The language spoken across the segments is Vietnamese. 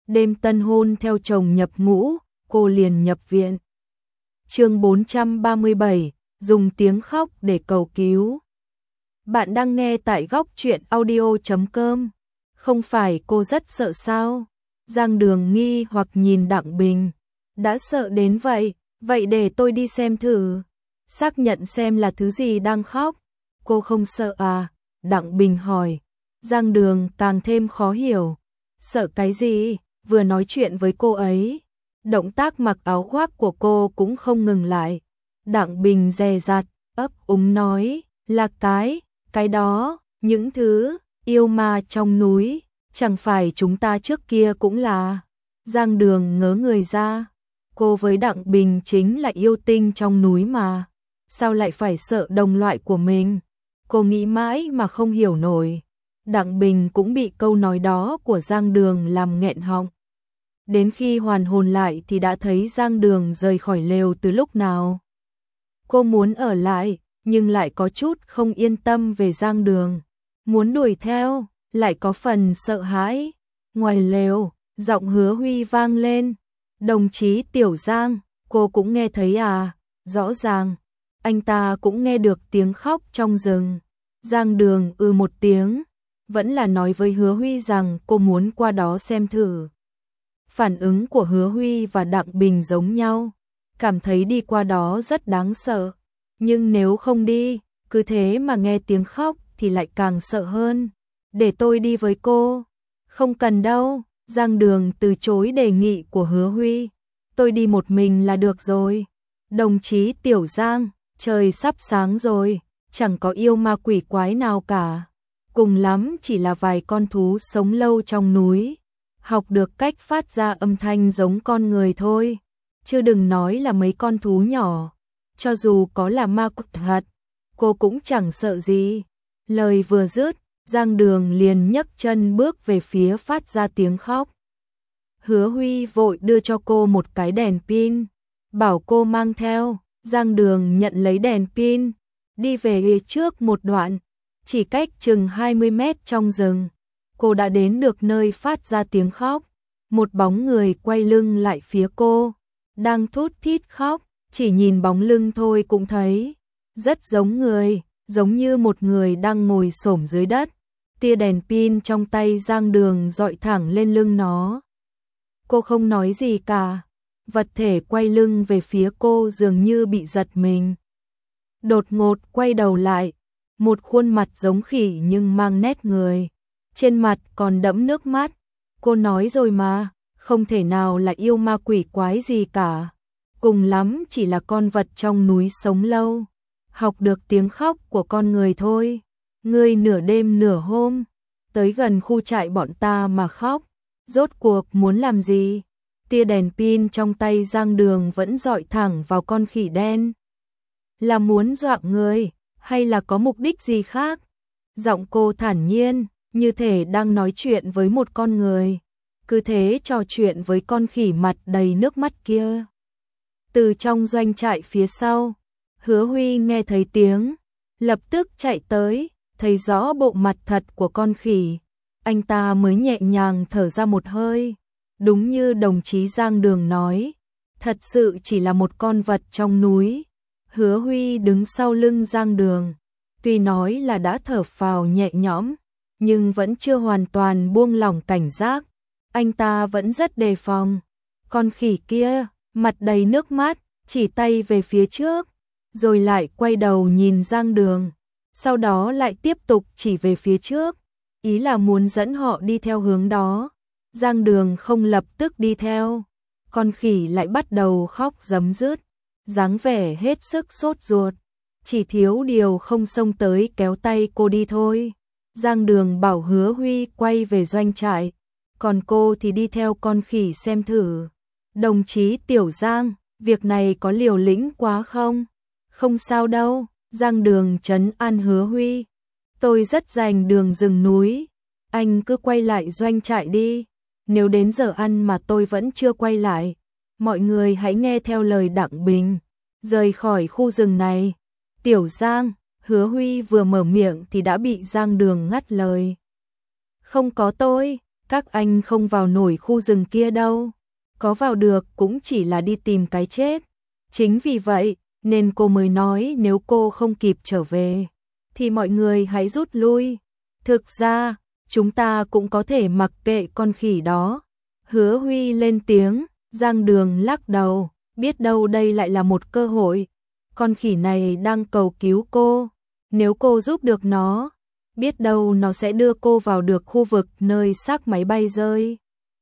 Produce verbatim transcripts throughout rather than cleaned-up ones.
đêm tân hôn theo chồng nhập ngũ, cô liền nhập viện. Chương bốn trăm ba mươi bảy, dùng tiếng khóc để cầu cứu. Bạn đang nghe tại góc truyện audio chấm com. Không phải cô rất sợ sao? Giang Đường nghi hoặc nhìn Đặng Bình. Đã sợ đến vậy, vậy để tôi đi xem thử. Xác nhận xem là thứ gì đang khóc. Cô không sợ à? Đặng Bình hỏi. Giang Đường càng thêm khó hiểu. Sợ cái gì? Vừa nói chuyện với cô ấy, động tác mặc áo khoác của cô cũng không ngừng lại. Đặng Bình dè dặt, ấp úng nói, là cái, cái đó, những thứ, yêu ma trong núi, chẳng phải chúng ta trước kia cũng là. Giang Đường ngớ người ra, cô với Đặng Bình chính là yêu tinh trong núi mà, sao lại phải sợ đồng loại của mình? Cô nghĩ mãi mà không hiểu nổi. Đặng Bình cũng bị câu nói đó của Giang Đường làm nghẹn họng. Đến khi hoàn hồn lại thì đã thấy Giang Đường rời khỏi lều từ lúc nào. Cô muốn ở lại, nhưng lại có chút không yên tâm về Giang Đường. Muốn đuổi theo, lại có phần sợ hãi. Ngoài lều, giọng Hứa Huy vang lên. Đồng chí Tiểu Giang, cô cũng nghe thấy à? Rõ ràng, anh ta cũng nghe được tiếng khóc trong rừng. Giang Đường ư một tiếng, vẫn là nói với Hứa Huy rằng cô muốn qua đó xem thử. Phản ứng của Hứa Huy và Đặng Bình giống nhau, cảm thấy đi qua đó rất đáng sợ. Nhưng nếu không đi, cứ thế mà nghe tiếng khóc thì lại càng sợ hơn. Để tôi đi với cô. Không cần đâu, Giang Đường từ chối đề nghị của Hứa Huy. Tôi đi một mình là được rồi. Đồng chí Tiểu Giang, trời sắp sáng rồi, chẳng có yêu ma quỷ quái nào cả. Cùng lắm chỉ là vài con thú sống lâu trong núi, học được cách phát ra âm thanh giống con người thôi. Chứ đừng nói là mấy con thú nhỏ, cho dù có là ma quỷ thật, cô cũng chẳng sợ gì. Lời vừa dứt, Giang Đường liền nhấc chân bước về phía phát ra tiếng khóc. Hứa Huy vội đưa cho cô một cái đèn pin, bảo cô mang theo. Giang Đường nhận lấy đèn pin, đi về phía trước một đoạn, chỉ cách chừng hai mươi mét trong rừng. Cô đã đến được nơi phát ra tiếng khóc. Một bóng người quay lưng lại phía cô, đang thút thít khóc, chỉ nhìn bóng lưng thôi cũng thấy rất giống người, giống như một người đang ngồi xổm dưới đất. Tia đèn pin trong tay Giang Đường dọi thẳng lên lưng nó. Cô không nói gì cả, vật thể quay lưng về phía cô dường như bị giật mình. Đột ngột quay đầu lại, một khuôn mặt giống khỉ nhưng mang nét người, trên mặt còn đẫm nước mắt. Cô nói rồi mà, không thể nào là yêu ma quỷ quái gì cả, cùng lắm chỉ là con vật trong núi sống lâu, học được tiếng khóc của con người thôi. Ngươi nửa đêm nửa hôm tới gần khu trại bọn ta mà khóc, rốt cuộc muốn làm gì? Tia đèn pin trong tay Giang Đường vẫn dọi thẳng vào con khỉ đen. Là muốn dọa người, hay là có mục đích gì khác? Giọng cô thản nhiên, như thể đang nói chuyện với một con người, cứ thế trò chuyện với con khỉ mặt đầy nước mắt kia. Từ trong doanh trại phía sau, Hứa Huy nghe thấy tiếng, lập tức chạy tới, thấy rõ bộ mặt thật của con khỉ. Anh ta mới nhẹ nhàng thở ra một hơi. Đúng như đồng chí Giang Đường nói, thật sự chỉ là một con vật trong núi. Hứa Huy đứng sau lưng Giang Đường, tuy nói là đã thở phào nhẹ nhõm, nhưng vẫn chưa hoàn toàn buông lỏng cảnh giác. Anh ta vẫn rất đề phòng. Con khỉ kia, mặt đầy nước mắt, chỉ tay về phía trước, rồi lại quay đầu nhìn Giang Đường, sau đó lại tiếp tục chỉ về phía trước, ý là muốn dẫn họ đi theo hướng đó. Giang Đường không lập tức đi theo, con khỉ lại bắt đầu khóc rấm rứt, dáng vẻ hết sức sốt ruột, chỉ thiếu điều không xông tới kéo tay cô đi thôi. Giang Đường bảo Hứa Huy quay về doanh trại, còn cô thì đi theo con khỉ xem thử. Đồng chí Tiểu Giang, việc này có liều lĩnh quá không? Không sao đâu, Giang Đường trấn an Hứa Huy. Tôi rất rành đường rừng núi, anh cứ quay lại doanh trại đi. Nếu đến giờ ăn mà tôi vẫn chưa quay lại, mọi người hãy nghe theo lời Đặng Bình, rời khỏi khu rừng này. Tiểu Giang, Hứa Huy vừa mở miệng thì đã bị Giang Đường ngắt lời. Không có tôi, các anh không vào nổi khu rừng kia đâu, có vào được cũng chỉ là đi tìm cái chết. Chính vì vậy, nên cô mới nói nếu cô không kịp trở về, thì mọi người hãy rút lui. Thực ra, chúng ta cũng có thể mặc kệ con khỉ đó. Hứa Huy lên tiếng, Giang Đường lắc đầu, biết đâu đây lại là một cơ hội. Con khỉ này đang cầu cứu cô, nếu cô giúp được nó, biết đâu nó sẽ đưa cô vào được khu vực nơi xác máy bay rơi.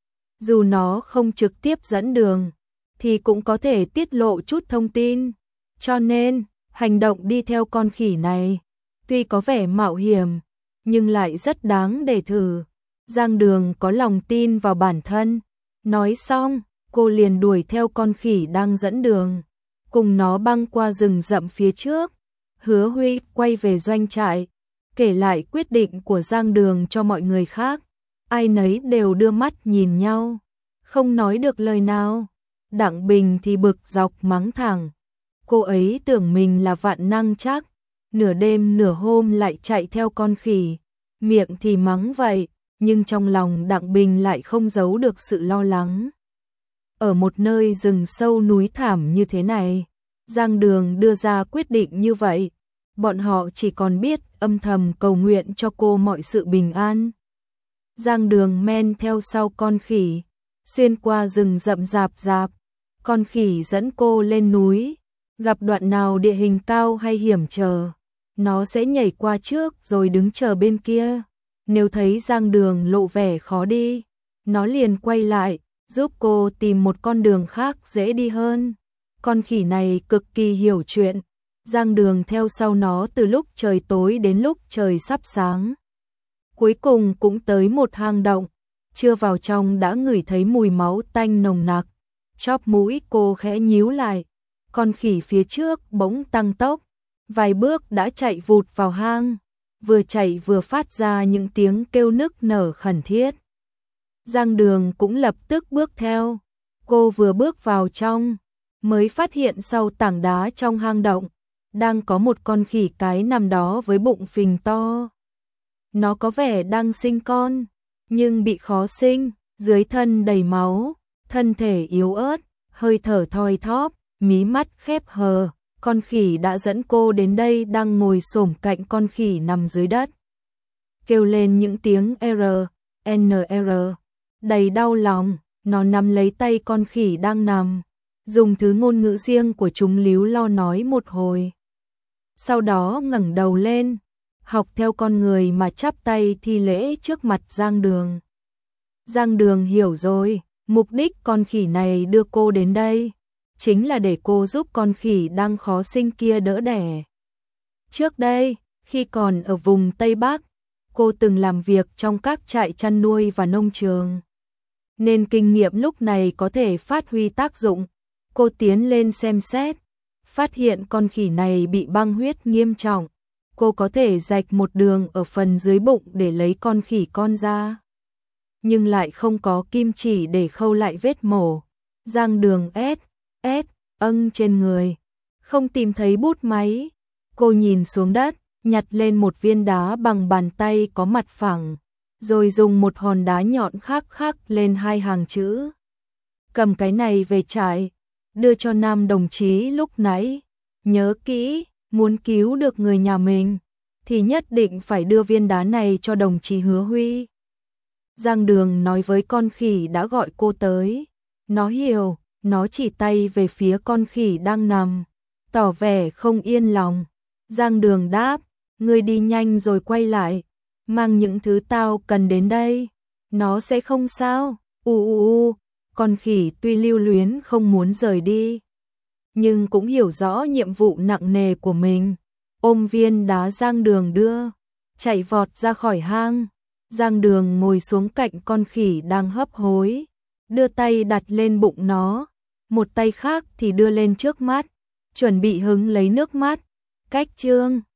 Dù nó không trực tiếp dẫn đường, thì cũng có thể tiết lộ chút thông tin. Cho nên, hành động đi theo con khỉ này, tuy có vẻ mạo hiểm, nhưng lại rất đáng để thử. Giang Đường có lòng tin vào bản thân. Nói xong, cô liền đuổi theo con khỉ đang dẫn đường, cùng nó băng qua rừng rậm phía trước. Hứa Huy quay về doanh trại, kể lại quyết định của Giang Đường cho mọi người khác. Ai nấy đều đưa mắt nhìn nhau, không nói được lời nào. Đặng Bình thì bực dọc mắng thẳng. Cô ấy tưởng mình là vạn năng chắc, nửa đêm nửa hôm lại chạy theo con khỉ. Miệng thì mắng vậy, nhưng trong lòng Đặng Bình lại không giấu được sự lo lắng. Ở một nơi rừng sâu núi thảm như thế này, Giang Đường đưa ra quyết định như vậy, bọn họ chỉ còn biết âm thầm cầu nguyện cho cô mọi sự bình an. Giang Đường men theo sau con khỉ, xuyên qua rừng rậm rạp rạp, con khỉ dẫn cô lên núi, gặp đoạn nào địa hình cao hay hiểm trở, nó sẽ nhảy qua trước rồi đứng chờ bên kia. Nếu thấy Giang Đường lộ vẻ khó đi, nó liền quay lại, giúp cô tìm một con đường khác dễ đi hơn. Con khỉ này cực kỳ hiểu chuyện, Giang Đường theo sau nó từ lúc trời tối đến lúc trời sắp sáng. Cuối cùng cũng tới một hang động, chưa vào trong đã ngửi thấy mùi máu tanh nồng nặc. Chóp mũi cô khẽ nhíu lại, con khỉ phía trước bỗng tăng tốc, vài bước đã chạy vụt vào hang, vừa chạy vừa phát ra những tiếng kêu nức nở khẩn thiết. Giang Đường cũng lập tức bước theo, cô vừa bước vào trong, mới phát hiện sau tảng đá trong hang động, đang có một con khỉ cái nằm đó với bụng phình to. Nó có vẻ đang sinh con, nhưng bị khó sinh, dưới thân đầy máu, thân thể yếu ớt, hơi thở thoi thóp, mí mắt khép hờ. Con khỉ đã dẫn cô đến đây đang ngồi xổm cạnh con khỉ nằm dưới đất, kêu lên những tiếng R, N R, đầy đau lòng. Nó nắm lấy tay con khỉ đang nằm, dùng thứ ngôn ngữ riêng của chúng líu lo nói một hồi. Sau đó ngẩng đầu lên, học theo con người mà chắp tay thi lễ trước mặt Giang Đường. Giang Đường hiểu rồi, mục đích con khỉ này đưa cô đến đây chính là để cô giúp con khỉ đang khó sinh kia đỡ đẻ. Trước đây, khi còn ở vùng Tây Bắc, cô từng làm việc trong các trại chăn nuôi và nông trường, nên kinh nghiệm lúc này có thể phát huy tác dụng. Cô tiến lên xem xét, phát hiện con khỉ này bị băng huyết nghiêm trọng. Cô có thể rạch một đường ở phần dưới bụng để lấy con khỉ con ra, nhưng lại không có kim chỉ để khâu lại vết mổ. Giang Đường ét, ét, âng trên người, không tìm thấy bút máy. Cô nhìn xuống đất, nhặt lên một viên đá bằng bàn tay có mặt phẳng, rồi dùng một hòn đá nhọn khắc khắc lên hai hàng chữ. Cầm cái này về trại, đưa cho nam đồng chí lúc nãy. Nhớ kỹ, muốn cứu được người nhà mình, thì nhất định phải đưa viên đá này cho đồng chí Hứa Huy. Giang Đường nói với con khỉ đã gọi cô tới. Nó hiểu, nó chỉ tay về phía con khỉ đang nằm, tỏ vẻ không yên lòng. Giang Đường đáp, ngươi đi nhanh rồi quay lại, mang những thứ tao cần đến đây, nó sẽ không sao. U u u, con khỉ tuy lưu luyến không muốn rời đi, nhưng cũng hiểu rõ nhiệm vụ nặng nề của mình. Ôm viên đá Giang Đường đưa, chạy vọt ra khỏi hang. Giang Đường ngồi xuống cạnh con khỉ đang hấp hối, đưa tay đặt lên bụng nó, một tay khác thì đưa lên trước mắt, chuẩn bị hứng lấy nước mắt. Cách chương